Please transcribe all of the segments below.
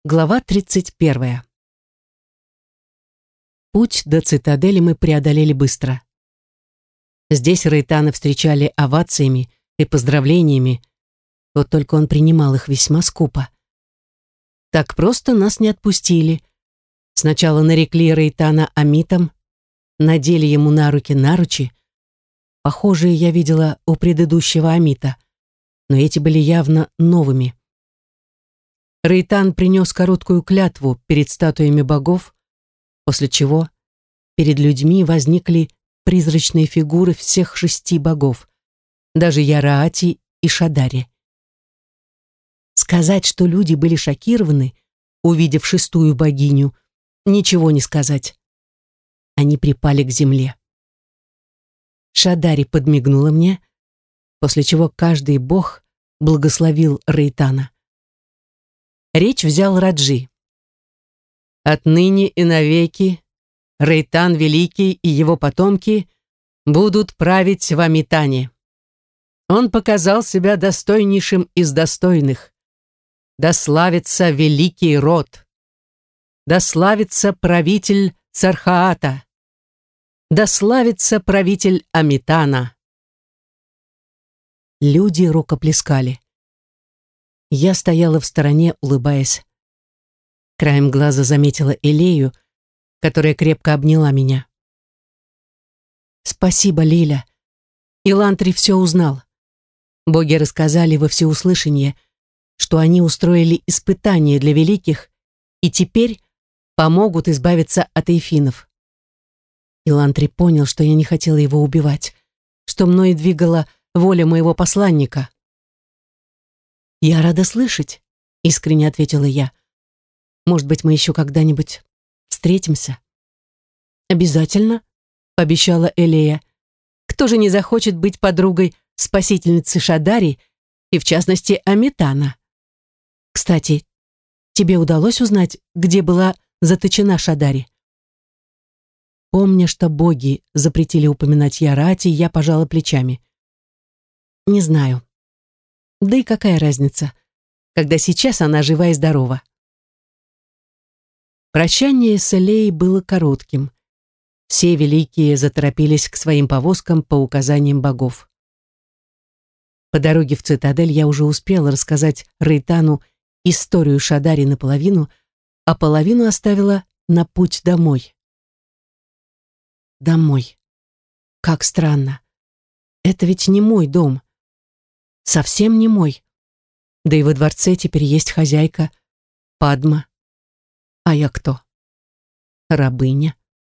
Глава 31. Путь до цитадели мы преодолели быстро. Здесь Рейтана встречали овациями и поздравлениями, вот только он принимал их весьма скупо. Так просто нас не отпустили. Сначала нарекли Рейтана амитом, надели ему на руки наручи. Похожие я видела у предыдущего амита, но эти были явно новыми. Рейтан принес короткую клятву перед статуями богов, после чего перед людьми возникли призрачные фигуры всех 6 богов, даже Яраати и Шадари. Сказать, что люди были шокированы, увидев 6-ю богиню, ничего не сказать. Они припали к земле. Шадари подмигнула мне, после чего каждый бог благословил Рейтана. Речь взял Раджи. «Отныне и навеки Рейтан Великий и его потомки будут править в Амитане. Он показал себя достойнейшим из достойных. Да славится великий род! Да славится правитель Цархаата! Да славится правитель Амитана!» Люди рукоплескали. Я стояла в стороне, улыбаясь. Краем глаза заметила Элею, которая крепко обняла меня. «Спасибо, Лиля. Илантри все узнал. Боги рассказали во всеуслышание, что они устроили испытание для великих и теперь помогут избавиться от эйфинов. Илантри понял, что я не хотела его убивать, что мной двигала воля моего посланника». «Я рада слышать», — искренне ответила я. «Может быть, мы еще когда-нибудь встретимся?» «Обязательно», — пообещала Элея. «Кто же не захочет быть подругой спасительницы Шадари и, в частности, Амитана? Кстати, тебе удалось узнать, где была заточена Шадари?» Помня, что боги запретили упоминать Ярати, я пожала плечами. «Не знаю. Да и какая разница, когда сейчас она жива и здорова?» Прощание с Элеей было коротким. Все великие заторопились к своим повозкам по указаниям богов. По дороге в цитадель я уже успела рассказать Рейтану историю Шадари наполовину, а половину оставила на путь домой. Домой. Как странно. Это ведь не мой дом. Совсем не мой. Да и во дворце теперь есть хозяйка Падма. А я кто? Рабыня.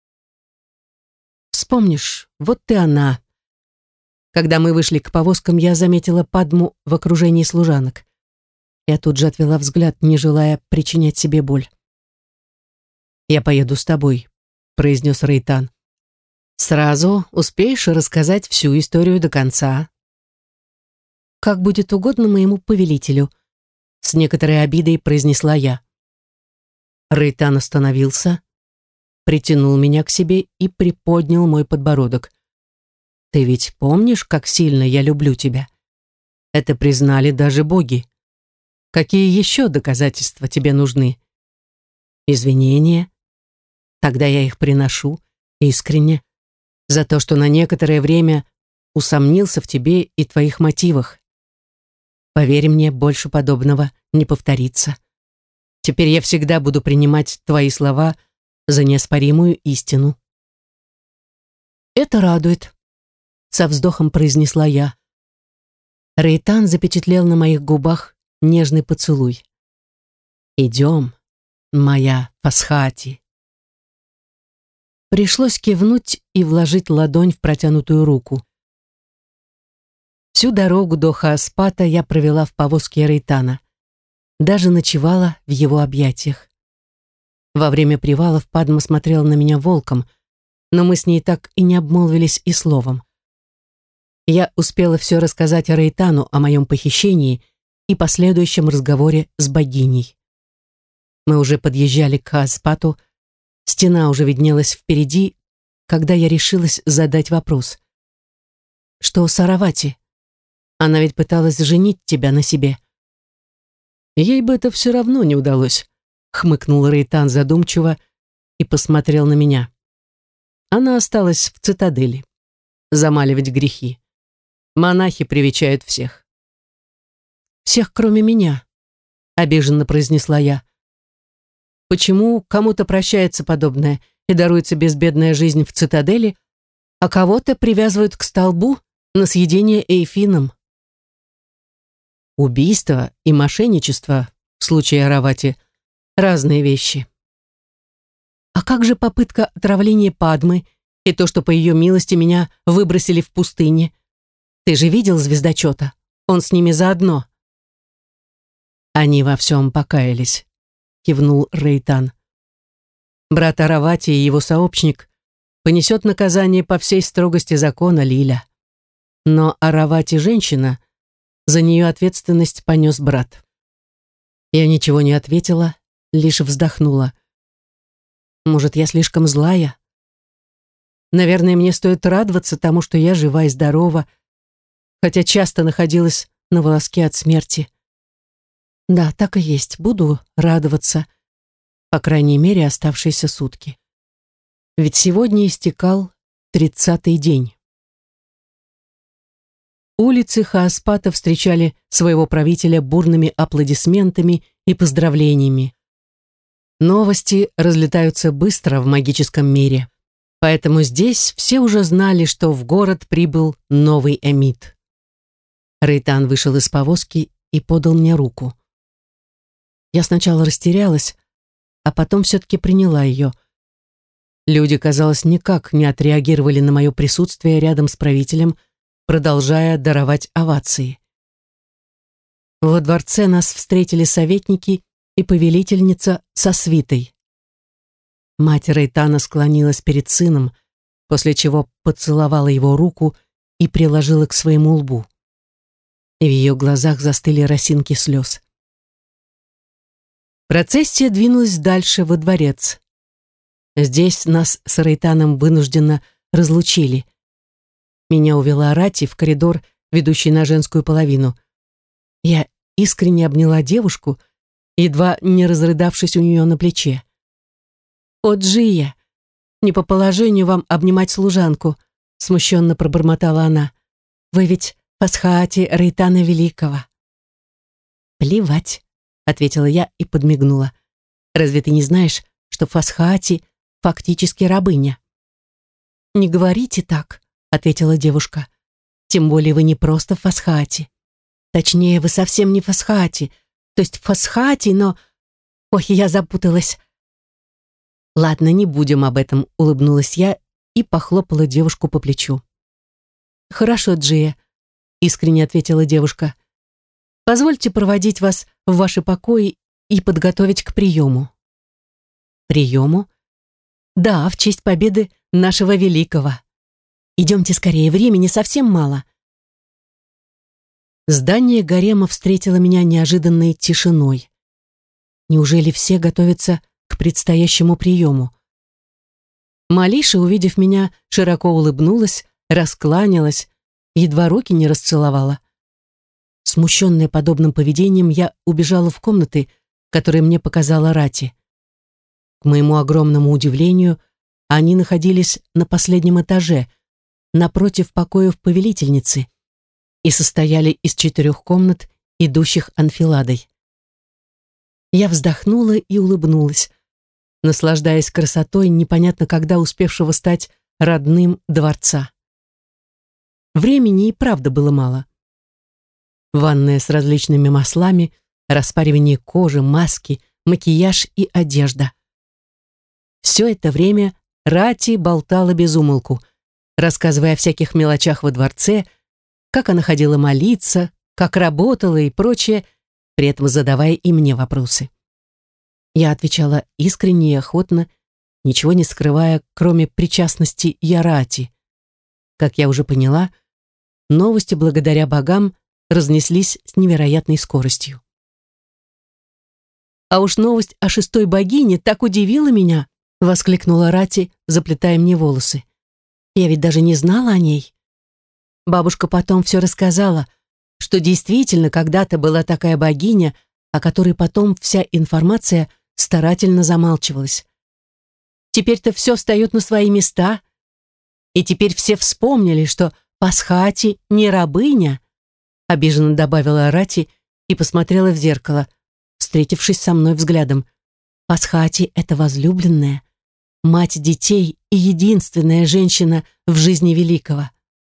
Вспомнишь, вот ты она. Когда мы вышли к повозкам, я заметила Падму в окружении служанок. Я тут же отвела взгляд, не желая причинять себе боль. «Я поеду с тобой», — произнес Рейтан. «Сразу успеешь рассказать всю историю до конца». «Как будет угодно моему повелителю», — с некоторой обидой произнесла я. Рейтан остановился, притянул меня к себе и приподнял мой подбородок. «Ты ведь помнишь, как сильно я люблю тебя? Это признали даже боги. Какие еще доказательства тебе нужны? Извинения? Тогда я их приношу, искренне, за то, что на некоторое время усомнился в тебе и твоих мотивах. Поверь мне, больше подобного не повторится. Теперь я всегда буду принимать твои слова за неоспоримую истину». «Это радует», — со вздохом произнесла я. Рейтан запечатлел на моих губах нежный поцелуй. «Идем, моя Фасхати». Пришлось кивнуть и вложить ладонь в протянутую руку. Всю дорогу до Хааспата я провела в повозке Рейтана. Даже ночевала в его объятиях. Во время привалов Падма смотрела на меня волком, но мы с ней так и не обмолвились и словом. Я успела все рассказать Рейтану о моем похищении и последующем разговоре с богиней. Мы уже подъезжали к Хааспату, стена уже виднелась впереди, когда я решилась задать вопрос. «Что с Аравати? Она ведь пыталась женить тебя на себе». «Ей бы это все равно не удалось», хмыкнул Рейтан задумчиво и посмотрел на меня. Она осталась в цитадели. Замаливать грехи. Монахи привечают всех. Всех, кроме меня, обиженно произнесла я. Почему кому-то прощается подобное и даруется безбедная жизнь в цитадели, а кого-то привязывают к столбу на съедение эйфином? Убийство и мошенничество в случае Аравати — разные вещи. А как же попытка отравления Падмы и то, что по ее милости меня выбросили в пустыне? Ты же видел звездочета? Он с ними заодно. Они во всем покаялись, кивнул Рейтан. Брат Аравати и его сообщник понесет наказание по всей строгости закона, Лиля. Но Аравати женщина, за нее ответственность понес брат. Я ничего не ответила, лишь вздохнула. Может, я слишком злая? Наверное, мне стоит радоваться тому, что я жива и здорова, хотя часто находилась на волоске от смерти. Да, так и есть, буду радоваться, по крайней мере, оставшиеся сутки. Ведь сегодня истекал 30-й день. Улицы Хааспата встречали своего правителя бурными аплодисментами и поздравлениями. Новости разлетаются быстро в магическом мире, поэтому здесь все уже знали, что в город прибыл новый эмит. Рейтан вышел из повозки и подал мне руку. Я сначала растерялась, а потом все-таки приняла ее. Люди, казалось, никак не отреагировали на мое присутствие рядом с правителем, продолжая даровать овации. Во дворце нас встретили советники и повелительница со свитой. Мать Рейтана склонилась перед сыном, после чего поцеловала его руку и приложила к своему лбу. И в ее глазах застыли росинки слез. Процессия двинулась дальше во дворец. Здесь нас с Рейтаном вынужденно разлучили. Меня увела Рати в коридор, ведущий на женскую половину. Я искренне обняла девушку, едва не разрыдавшись у нее на плече. «О, Джия, не по положению вам обнимать служанку», смущенно пробормотала она. «Вы ведь Фасхаати Рейтана Великого». «Плевать», — ответила я и подмигнула. «Разве ты не знаешь, что Фасхаати фактически рабыня?» «Не говорите так», — ответила девушка. «Тем более вы не просто Фасхаати. Точнее, вы совсем не Фасхаати. То есть Фасхаати, но... Ой, я запуталась». «Ладно, не будем об этом», — улыбнулась я и похлопала девушку по плечу. «Хорошо, Джия», — искренне ответила девушка. «Позвольте проводить вас в ваши покои и подготовить к приему». «Приему?» «Да, в честь победы нашего великого. Идемте скорее, времени совсем мало». Здание гарема встретило меня неожиданной тишиной. Неужели все готовятся к предстоящему приему? Малиша, увидев меня, широко улыбнулась, раскланялась, едва руки не расцеловала. Смущенная подобным поведением, я убежала в комнаты, которые мне показала Рати. К моему огромному удивлению, они находились на последнем этаже, напротив покоев повелительницы, и состояли из 4 комнат, идущих анфиладой. Я вздохнула и улыбнулась, наслаждаясь красотой непонятно когда успевшего стать родным дворца. Времени и правда было мало. Ванная с различными маслами, распаривание кожи, маски, макияж и одежда. Все это время Рати болтала без умолку, рассказывая о всяких мелочах во дворце, как она ходила молиться, как работала и прочее, при этом задавая и мне вопросы. Я отвечала искренне и охотно, ничего не скрывая, кроме причастности Ярати. Как я уже поняла, новости благодаря богам разнеслись с невероятной скоростью. «А уж новость о 6-й богине так удивила меня», воскликнула Рати, заплетая мне волосы. «Я ведь даже не знала о ней. Бабушка потом все рассказала, что действительно когда-то была такая богиня, о которой потом вся информация старательно замалчивалась. Теперь-то все встает на свои места, и теперь все вспомнили, что Пасхати не рабыня, обиженно добавила Арати и посмотрела в зеркало, встретившись со мной взглядом. Пасхати — это возлюбленная, мать детей и единственная женщина в жизни великого.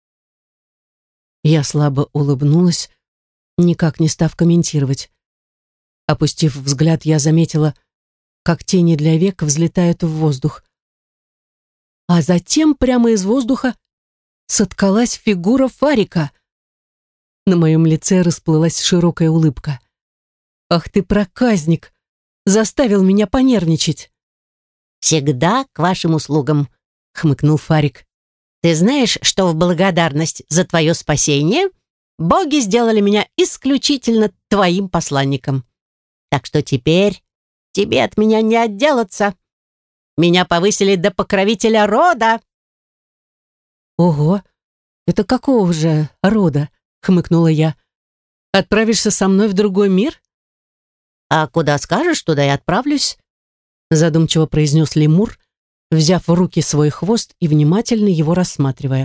Я слабо улыбнулась, никак не став комментировать. Опустив взгляд, я заметила, как тени для век взлетают в воздух. А затем прямо из воздуха соткалась фигура Фарика. На моем лице расплылась широкая улыбка. «Ах ты, проказник! Заставил меня понервничать!» «Всегда к вашим услугам», — хмыкнул Фарик. «Ты знаешь, что в благодарность за твое спасение боги сделали меня исключительно твоим посланником. Так что теперь тебе от меня не отделаться. Меня повысили до покровителя рода». «Ого! Это какого же рода?» — хмыкнула я. «Отправишься со мной в другой мир?» «А куда скажешь, туда и отправлюсь», — задумчиво произнес лемур, взяв в руки свой хвост и внимательно его рассматривая.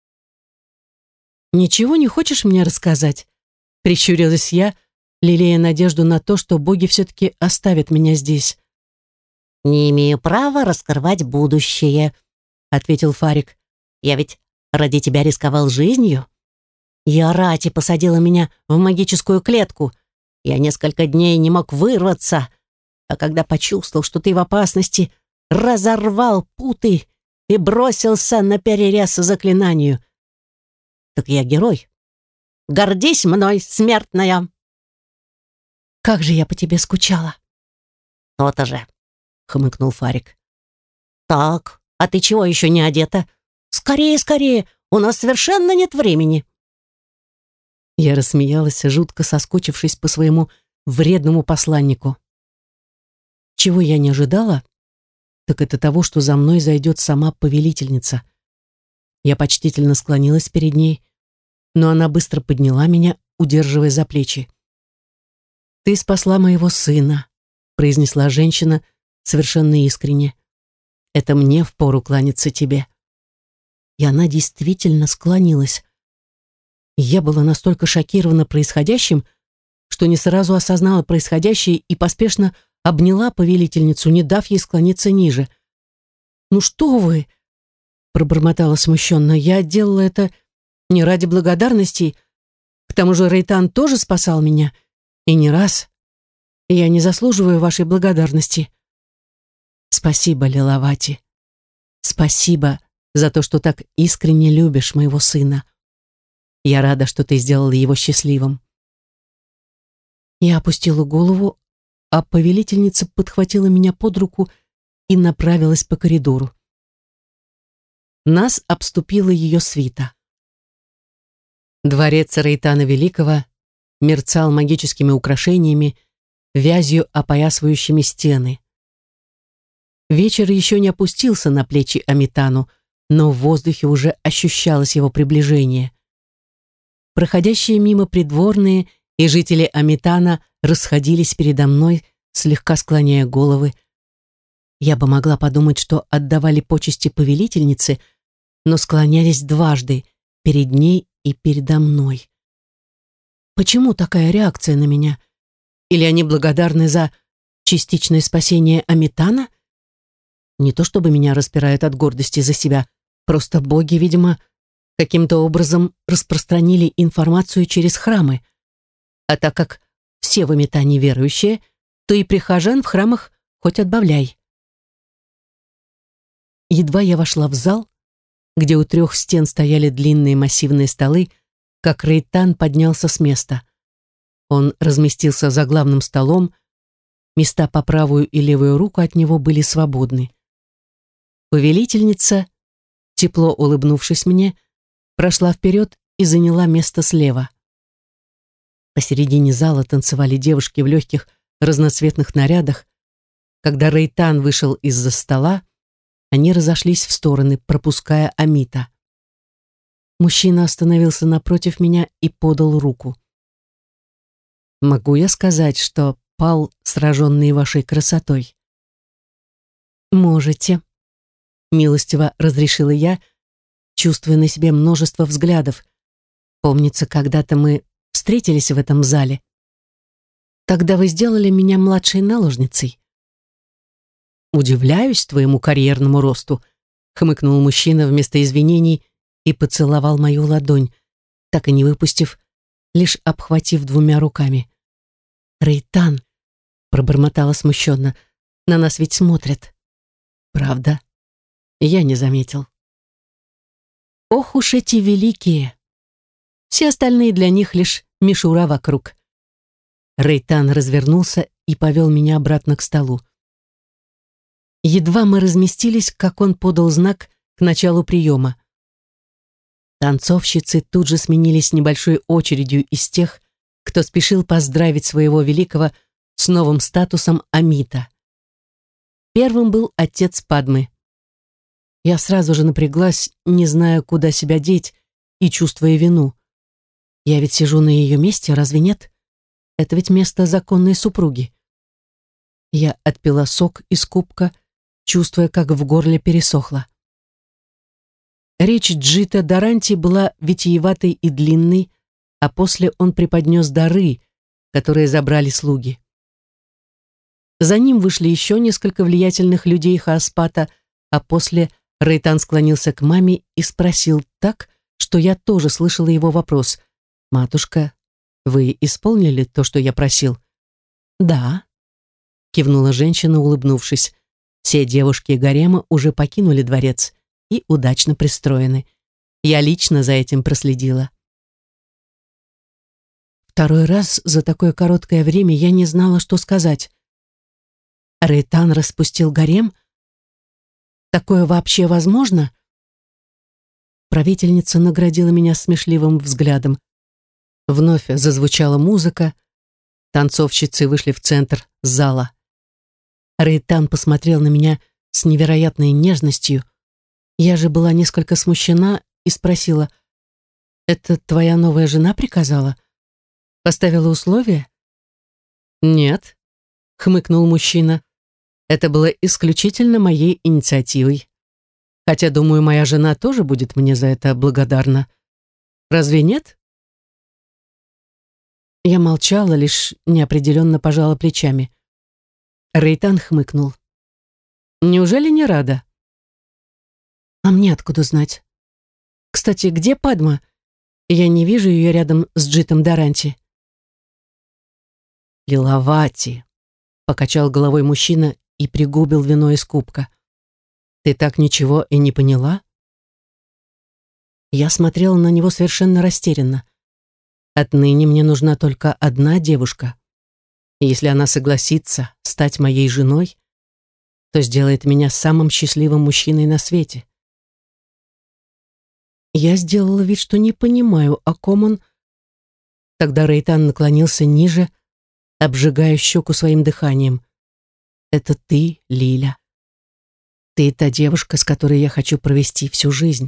«Ничего не хочешь мне рассказать?» — прищурилась я, лелея надежду на то, что боги все-таки оставят меня здесь. «Не имею права раскрывать будущее», — ответил Фарик. «Я ведь ради тебя рисковал жизнью. Ярати посадила меня в магическую клетку. Я несколько дней не мог вырваться, а когда почувствовал, что ты в опасности, разорвал путы и бросился на перерез заклинанию. Так я герой. Гордись мной, смертная!» «Как же я по тебе скучала!» «То-то же!» — хмыкнул Фарик. «Так, а ты чего еще не одета? Скорее, скорее, у нас совершенно нет времени!» Я рассмеялась, жутко соскучившись по своему вредному посланнику. Чего я не ожидала, так это того, что за мной зайдет сама повелительница. Я почтительно склонилась перед ней, но она быстро подняла меня, удерживая за плечи. «Ты спасла моего сына», — произнесла женщина совершенно искренне. «Это мне впору кланяться тебе». И она действительно склонилась. Я была настолько шокирована происходящим, что не сразу осознала происходящее и поспешно обняла повелительницу, не дав ей склониться ниже. «Ну что вы?» — пробормотала смущенно. «Я делала это не ради благодарности. К тому же Рейтан тоже спасал меня. И не раз. Я не заслуживаю вашей благодарности». «Спасибо, Лиловати. Спасибо за то, что так искренне любишь моего сына. Я рада, что ты сделала его счастливым». Я опустила голову, а повелительница подхватила меня под руку и направилась по коридору. Нас обступила ее свита. Дворец Рейтана Великого мерцал магическими украшениями, вязью опоясывающими стены. Вечер еще не опустился на плечи Амитану, но в воздухе уже ощущалось его приближение. Проходящие мимо придворные и жители Амитана расходились передо мной, слегка склоняя головы. Я бы могла подумать, что отдавали почести повелительнице, но склонялись дважды, перед ней и передо мной. Почему такая реакция на меня? Или они благодарны за частичное спасение Амитана? Не то чтобы меня распирает от гордости за себя, просто боги, видимо, каким-то образом распространили информацию через храмы. А так как все в Амитане верующие, то и прихожан в храмах хоть отбавляй. Едва я вошла в зал, где у 3 стен стояли длинные массивные столы, как Рейтан поднялся с места. Он разместился за главным столом, места по правую и левую руку от него были свободны. Повелительница, тепло улыбнувшись мне, прошла вперед и заняла место слева. Посередине зала танцевали девушки в легких разноцветных нарядах. Когда Рейтан вышел из-за стола, они разошлись в стороны, пропуская Амита. Мужчина остановился напротив меня и подал руку. «Могу я сказать, что пал, сраженный вашей красотой. Можете, милостиво разрешила я, чувствуя на себе множество взглядов. Помнится, когда-то мы встретились в этом зале. Тогда вы сделали меня младшей наложницей. Удивляюсь твоему карьерному росту, хмыкнул мужчина вместо извинений и поцеловал мою ладонь, так и не выпустив, лишь обхватив двумя руками. «Рейтан», — пробормотала смущенно, — «на нас ведь смотрят». «Правда?» Я не заметил. Ох уж эти великие! Все остальные для них лишь мишура вокруг. Рейтан развернулся и повел меня обратно к столу. Едва мы разместились, как он подал знак к началу приема. Танцовщицы тут же сменились небольшой очередью из тех, кто спешил поздравить своего великого с новым статусом Амита. Первым был отец Падмы. Я сразу же напряглась, не зная, куда себя деть, и чувствуя вину. Я ведь сижу на ее месте, разве нет? Это ведь место законной супруги. Я отпила сок из кубка, чувствуя, как в горле пересохло. Речь Джита Даранти была витиеватой и длинной, а после он преподнес дары, которые забрали слуги. За ним вышли еще несколько влиятельных людей Хааспата, а после Рейтан склонился к маме и спросил так, что я тоже слышала его вопрос. «Матушка, вы исполнили то, что я просил?» «Да», — кивнула женщина, улыбнувшись. «Все девушки гарема уже покинули дворец и удачно пристроены. Я лично за этим проследила». Второй раз за такое короткое время я не знала, что сказать. Рейтан распустил гарем? Такое вообще возможно? Правительница наградила меня смешливым взглядом. Вновь зазвучала музыка. Танцовщицы вышли в центр зала. Рейтан посмотрел на меня с невероятной нежностью. Я же была несколько смущена и спросила: «Это твоя новая жена приказала? Поставила условия?» «Нет», — хмыкнул мужчина. «Это было исключительно моей инициативой. Хотя, думаю, моя жена тоже будет мне за это благодарна. Разве нет?» Я молчала, лишь неопределенно пожала плечами. Рейтан хмыкнул. «Неужели не рада?» «А мне откуда знать? Кстати, где Падма? Я не вижу ее рядом с Джитом Даранти». «Лилавати», — покачал головой мужчина и пригубил вино из кубка. «Ты так ничего и не поняла?» Я смотрела на него совершенно растерянно. Отныне мне нужна только одна девушка. И если она согласится стать моей женой, то сделает меня самым счастливым мужчиной на свете. Я сделала вид, что не понимаю, о ком он. Тогда Рейтан наклонился ниже, обжигая щеку своим дыханием. «Это ты, Лиля. Ты та девушка, с которой я хочу провести всю жизнь».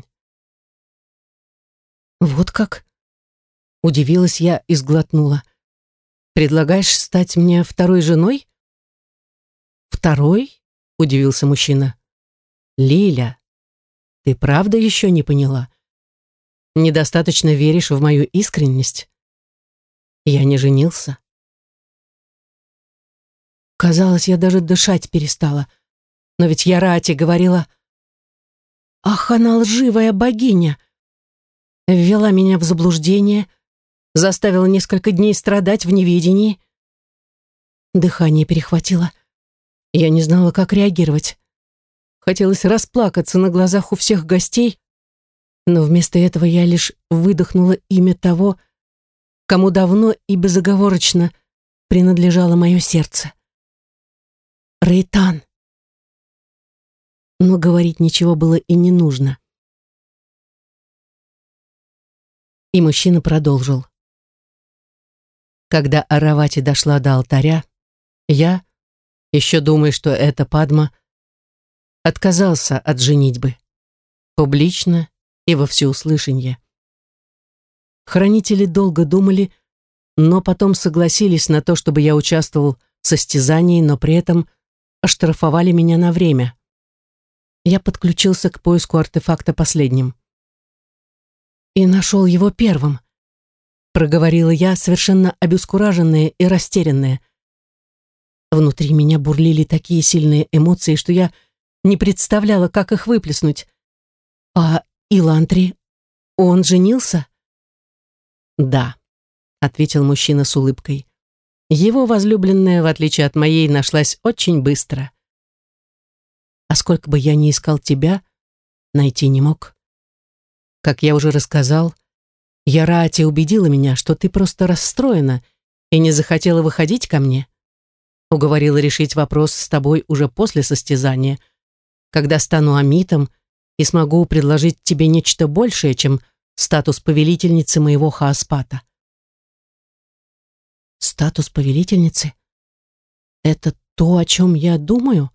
«Вот как?» Удивилась я и сглотнула. «Предлагаешь стать мне второй женой?» «Второй?» — удивился мужчина. «Лиля, ты правда еще не поняла? Недостаточно веришь в мою искренность? Я не женился». Казалось, я даже дышать перестала. Но ведь Ярати говорила: «Ах, она лживая богиня!» Ввела меня в заблуждение, заставила несколько дней страдать в неведении. Дыхание перехватило. Я не знала, как реагировать. Хотелось расплакаться на глазах у всех гостей, но вместо этого я лишь выдохнула имя того, кому давно и безоговорочно принадлежало мое сердце. Рейтан. Но говорить ничего было и не нужно. И мужчина продолжил. Когда Аравати дошла до алтаря, я, еще думая, что это Падма, отказался от женитьбы. Публично и во всеуслышание. Хранители долго думали, но потом согласились на то, чтобы я участвовал состязаний, но при этом оштрафовали меня на время. Я подключился к поиску артефакта последним. «И нашел его первым», — проговорила я, совершенно обескураженная и растерянная. Внутри меня бурлили такие сильные эмоции, что я не представляла, как их выплеснуть. «А Илантри, он женился?» «Да», — ответил мужчина с улыбкой. «Его возлюбленная, в отличие от моей, нашлась очень быстро. А сколько бы я ни искал тебя, найти не мог. Как я уже рассказал, Ярати убедила меня, что ты просто расстроена и не захотела выходить ко мне. Уговорила решить вопрос с тобой уже после состязания, когда стану амитом и смогу предложить тебе нечто большее, чем статус повелительницы моего Хааспата». «Статус повелительницы? Это то, о чем я думаю?»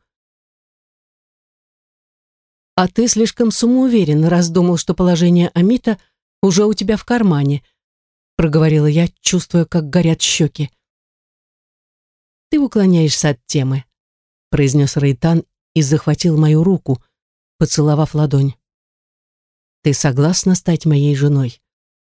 «А ты слишком самоуверен, раз думал, что положение амита уже у тебя в кармане», проговорила я, чувствуя, как горят щеки. «Ты уклоняешься от темы», произнес Рейтан и захватил мою руку, поцеловав ладонь. «Ты согласна стать моей женой?»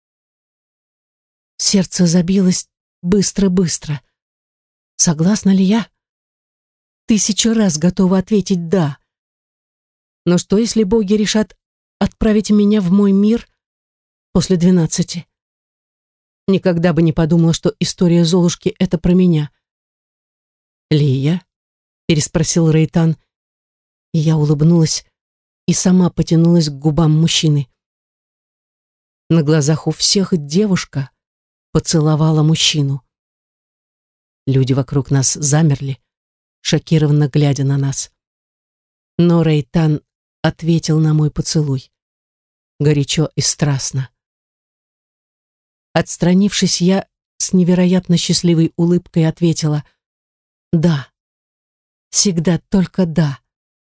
Сердце забилось быстро-быстро. Согласна ли я? 1000 раз готова ответить «да». Но что, если боги решат отправить меня в мой мир после 12? Никогда бы не подумала, что история Золушки — это про меня. «Лия?» — переспросил Рейтан, и я улыбнулась и сама потянулась к губам мужчины. На глазах у всех девушка поцеловала мужчину. Люди вокруг нас замерли, шокированно глядя на нас. Но Рейтан ответил на мой поцелуй. Горячо и страстно. Отстранившись, я с невероятно счастливой улыбкой ответила: «Да, всегда только да».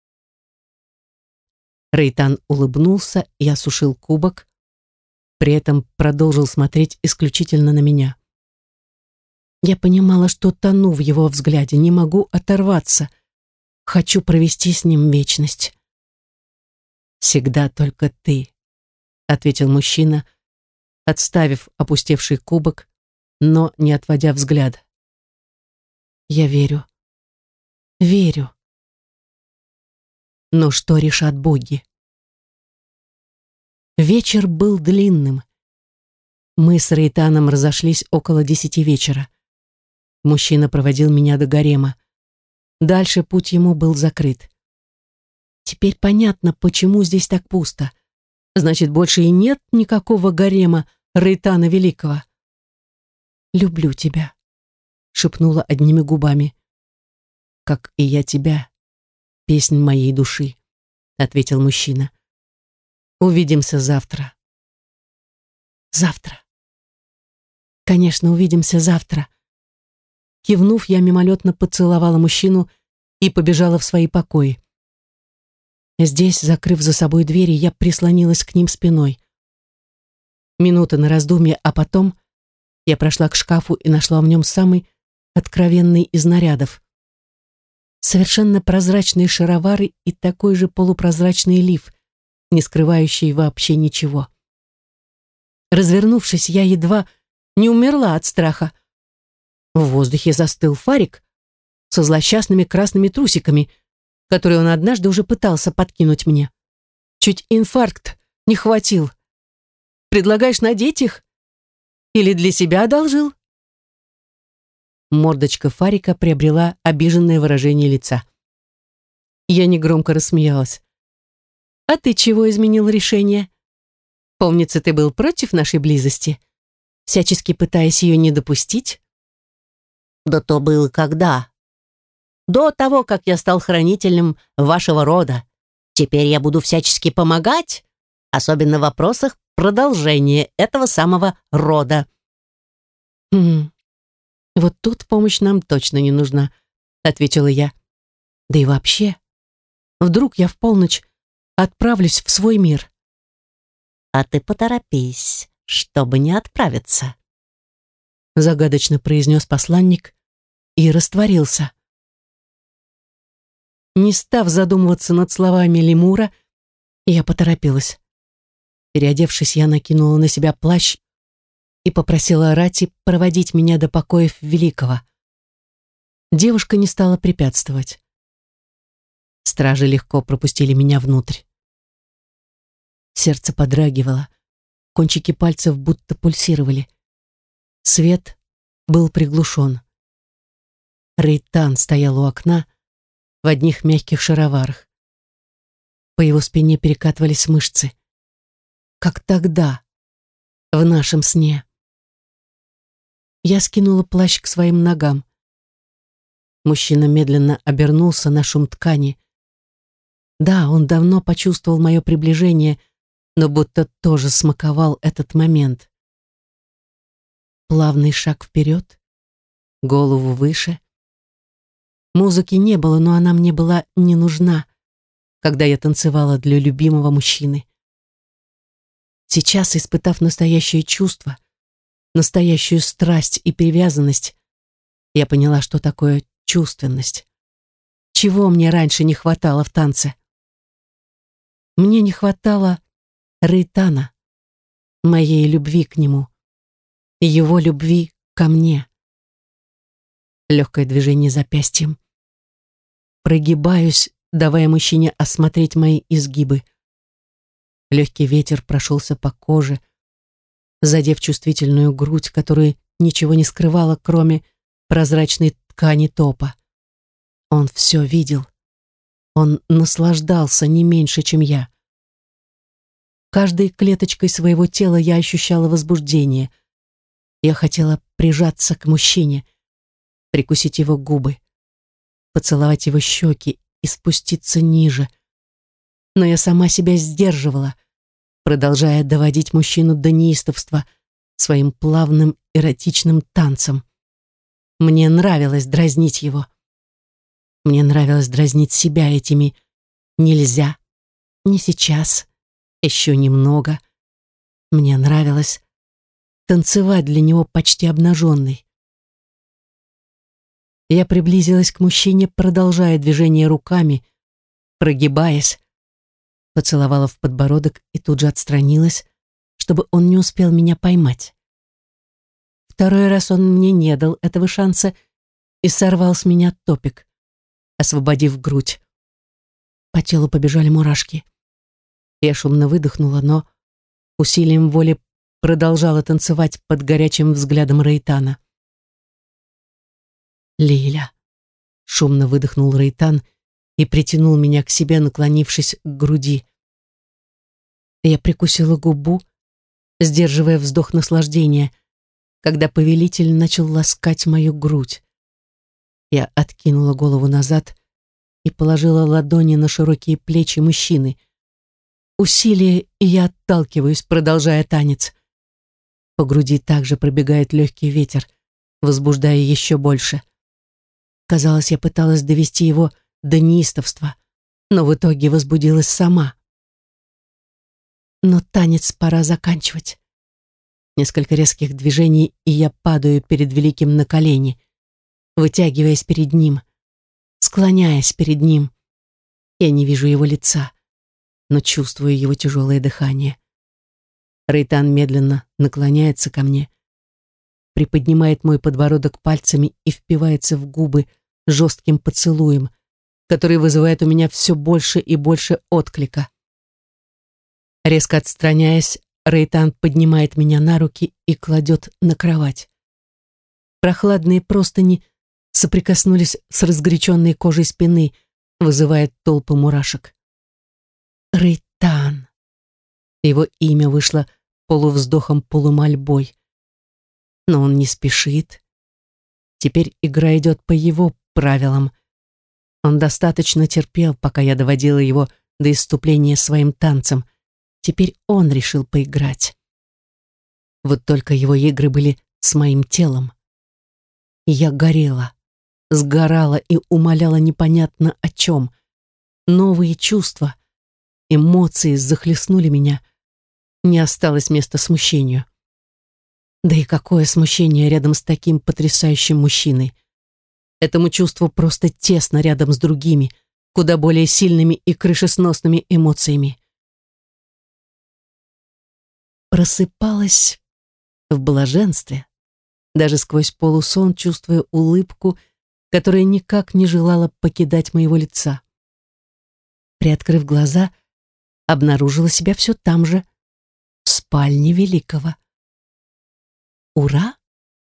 Рейтан улыбнулся и осушил кубок, при этом продолжил смотреть исключительно на меня. Я понимала, что тону в его взгляде, не могу оторваться. Хочу провести с ним вечность. «Всегда только ты», — ответил мужчина, отставив опустевший кубок, но не отводя взгляд. «Я верю. Верю. Но что решат боги?» Вечер был длинным. Мы с Рейтаном разошлись около 10 вечера. Мужчина проводил меня до гарема. Дальше путь ему был закрыт. Теперь понятно, почему здесь так пусто. Значит, больше и нет никакого гарема Рейтана Великого. «Люблю тебя», — шепнула одними губами. «Как и я тебя, песнь моей души», — ответил мужчина. «Увидимся завтра». «Завтра. Конечно, увидимся завтра». Кивнув, я мимолетно поцеловала мужчину и побежала в свои покои. Здесь, закрыв за собой двери, я прислонилась к ним спиной. Минута на раздумье, а потом я прошла к шкафу и нашла в нем самый откровенный из нарядов. Совершенно прозрачные шаровары и такой же полупрозрачный лиф, не скрывающий вообще ничего. Развернувшись, я едва не умерла от страха. В воздухе застыл Фарик со злосчастными красными трусиками, которые он однажды уже пытался подкинуть мне. Чуть инфаркт не хватил. «Предлагаешь надеть их? Или для себя одолжил?» Мордочка Фарика приобрела обиженное выражение лица. Я негромко рассмеялась. «А ты чего изменил решение? Помнится, ты был против нашей близости, всячески пытаясь ее не допустить?» Да то было когда? До того, как я стал хранителем вашего рода. Теперь я буду всячески помогать, особенно в вопросах продолжения этого самого рода». «Вот тут помощь нам точно не нужна», — ответила я. «Да и вообще, вдруг я в полночь отправлюсь в свой мир?» «А ты поторопись, чтобы не отправиться», загадочно произнес посланник и растворился. Не став задумываться над словами лемура, я поторопилась. Переодевшись, я накинула на себя плащ и попросила Рати проводить меня до покоев Великого. Девушка не стала препятствовать. Стражи легко пропустили меня внутрь. Сердце подрагивало, кончики пальцев будто пульсировали. Свет был приглушен. Рейтан стоял у окна в одних мягких шароварах. По его спине перекатывались мышцы. Как тогда, в нашем сне. Я скинула плащ к своим ногам. Мужчина медленно обернулся на шум ткани. Да, он давно почувствовал мое приближение, но будто тоже смаковал этот момент. Плавный шаг вперед, голову выше. Музыки не было, но она мне была не нужна, когда я танцевала для любимого мужчины. Сейчас, испытав настоящее чувство, настоящую страсть и привязанность, я поняла, что такое чувственность. Чего мне раньше не хватало в танце? Мне не хватало Рейтана, моей любви к нему, его любви ко мне. Легкое движение запястьем. Прогибаюсь, давая мужчине осмотреть мои изгибы. Легкий ветер прошелся по коже, задев чувствительную грудь, которую ничего не скрывала, кроме прозрачной ткани топа. Он все видел. Он наслаждался не меньше, чем я. Каждой клеточкой своего тела я ощущала возбуждение. Я хотела прижаться к мужчине, прикусить его губы, поцеловать его щеки и спуститься ниже. Но я сама себя сдерживала, продолжая доводить мужчину до неистовства своим плавным эротичным танцем. Мне нравилось дразнить его. Мне нравилось дразнить себя этими «нельзя», «не сейчас», «еще немного». Мне нравилось танцевать для него почти обнаженной. Я приблизилась к мужчине, продолжая движение руками, прогибаясь, поцеловала в подбородок и тут же отстранилась, чтобы он не успел меня поймать. Второй раз он мне не дал этого шанса и сорвал с меня топик, освободив грудь. По телу побежали мурашки. Я шумно выдохнула, но усилием воли продолжала танцевать под горячим взглядом Рейтана. «Лиля», — шумно выдохнул Рейтан и притянул меня к себе, наклонившись к груди. Я прикусила губу, сдерживая вздох наслаждения, когда повелитель начал ласкать мою грудь. Я откинула голову назад и положила ладони на широкие плечи мужчины. Усилие, и я отталкиваюсь, продолжая танец. По груди также пробегает легкий ветер, возбуждая еще больше. Казалось, я пыталась довести его до неистовства, но в итоге возбудилась сама. Но танец пора заканчивать. Несколько резких движений, и я падаю перед великим на колени, вытягиваясь перед ним, склоняясь перед ним. Я не вижу его лица, но чувствую его тяжелое дыхание. Рейтан медленно наклоняется ко мне, приподнимает мой подбородок пальцами и впивается в губы жестким поцелуем, который вызывает у меня все больше и больше отклика. Резко отстраняясь, Рейтан поднимает меня на руки и кладет на кровать. Прохладные простыни соприкоснулись с разгоряченной кожей спины, вызывая толпы мурашек. Рейтан. Его имя вышло полувздохом-полумольбой. Но он не спешит. Теперь игра идет по его правилам. Он достаточно терпел, пока я доводила его до исступления своим танцем. Теперь он решил поиграть. Вот только его игры были с моим телом. И я горела, сгорала и умоляла непонятно о чем. Новые чувства, эмоции захлестнули меня. Не осталось места смущению. Да и какое смущение рядом с таким потрясающим мужчиной. Этому чувству просто тесно рядом с другими, куда более сильными и крышесносными эмоциями. Просыпалась в блаженстве, даже сквозь полусон чувствуя улыбку, которая никак не желала покидать моего лица. Приоткрыв глаза, обнаружила себя все там же, в спальне Великого. Ура!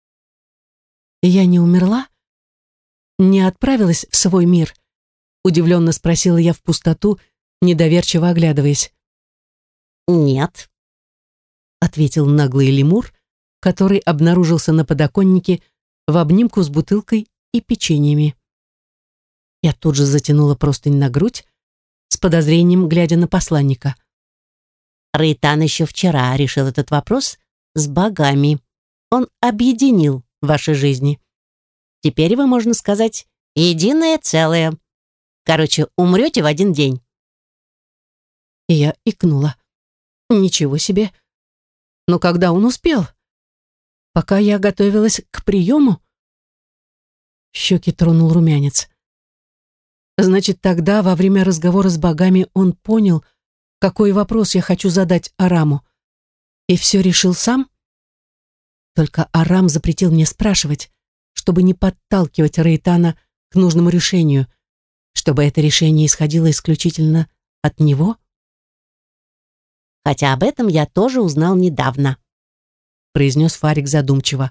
Я не умерла? Не отправилась в свой мир? Удивленно спросила я в пустоту, недоверчиво оглядываясь. «Нет», — ответил наглый лемур, который обнаружился на подоконнике в обнимку с бутылкой и печеньями. Я тут же затянула простынь на грудь, с подозрением глядя на посланника. Рейтан еще вчера решил этот вопрос с богами. Он объединил ваши жизни. Теперь вы, можно сказать, единое целое. Короче, умрете в один день. И я икнула. Ничего себе. Но когда он успел? Пока я готовилась к приему? Щеки тронул румянец. Значит, тогда, во время разговора с богами, он понял, какой вопрос я хочу задать Араму. И все решил сам? Только Арам запретил мне спрашивать, чтобы не подталкивать Рейтана к нужному решению, чтобы это решение исходило исключительно от него? Хотя об этом я тоже узнал недавно, произнес Фарик задумчиво.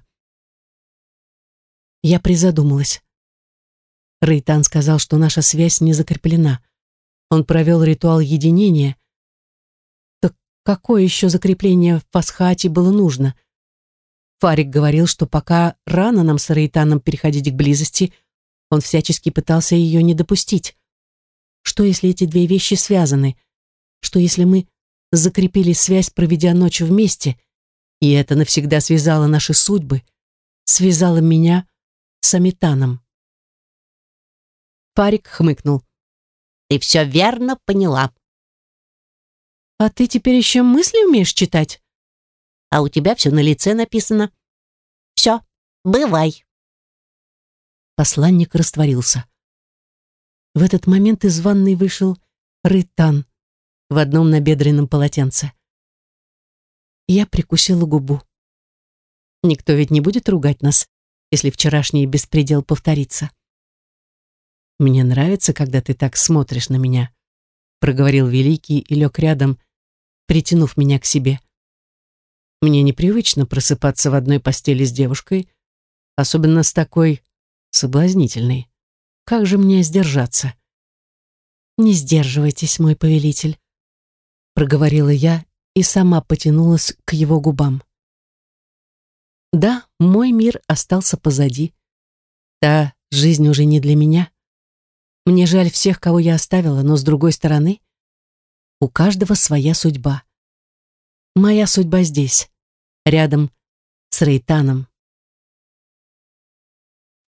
Я призадумалась. Рейтан сказал, что наша связь не закреплена. Он провел ритуал единения. Так какое еще закрепление в Фасхате было нужно? Фарик говорил, что пока рано нам с Рейтаном переходить к близости, он всячески пытался ее не допустить. Что, если эти две вещи связаны? Что, если мы закрепили связь, проведя ночь вместе, и это навсегда связало наши судьбы, связало меня с Аметаном? Фарик хмыкнул. Ты все верно поняла. А ты теперь еще мысли умеешь читать? А у тебя все на лице написано. Все, бывай. Посланник растворился. В этот момент из ванной вышел Рейтан в одном набедренном полотенце. Я прикусила губу. Никто ведь не будет ругать нас, если вчерашний беспредел повторится. «Мне нравится, когда ты так смотришь на меня», проговорил Великий и лег рядом, притянув меня к себе. «Мне непривычно просыпаться в одной постели с девушкой, особенно с такой соблазнительной. Как же мне сдержаться?» «Не сдерживайтесь, мой повелитель», проговорила я и сама потянулась к его губам. Да, мой мир остался позади. Та жизнь уже не для меня. Мне жаль всех, кого я оставила, но с другой стороны, у каждого своя судьба. Моя судьба здесь, рядом с Рейтаном.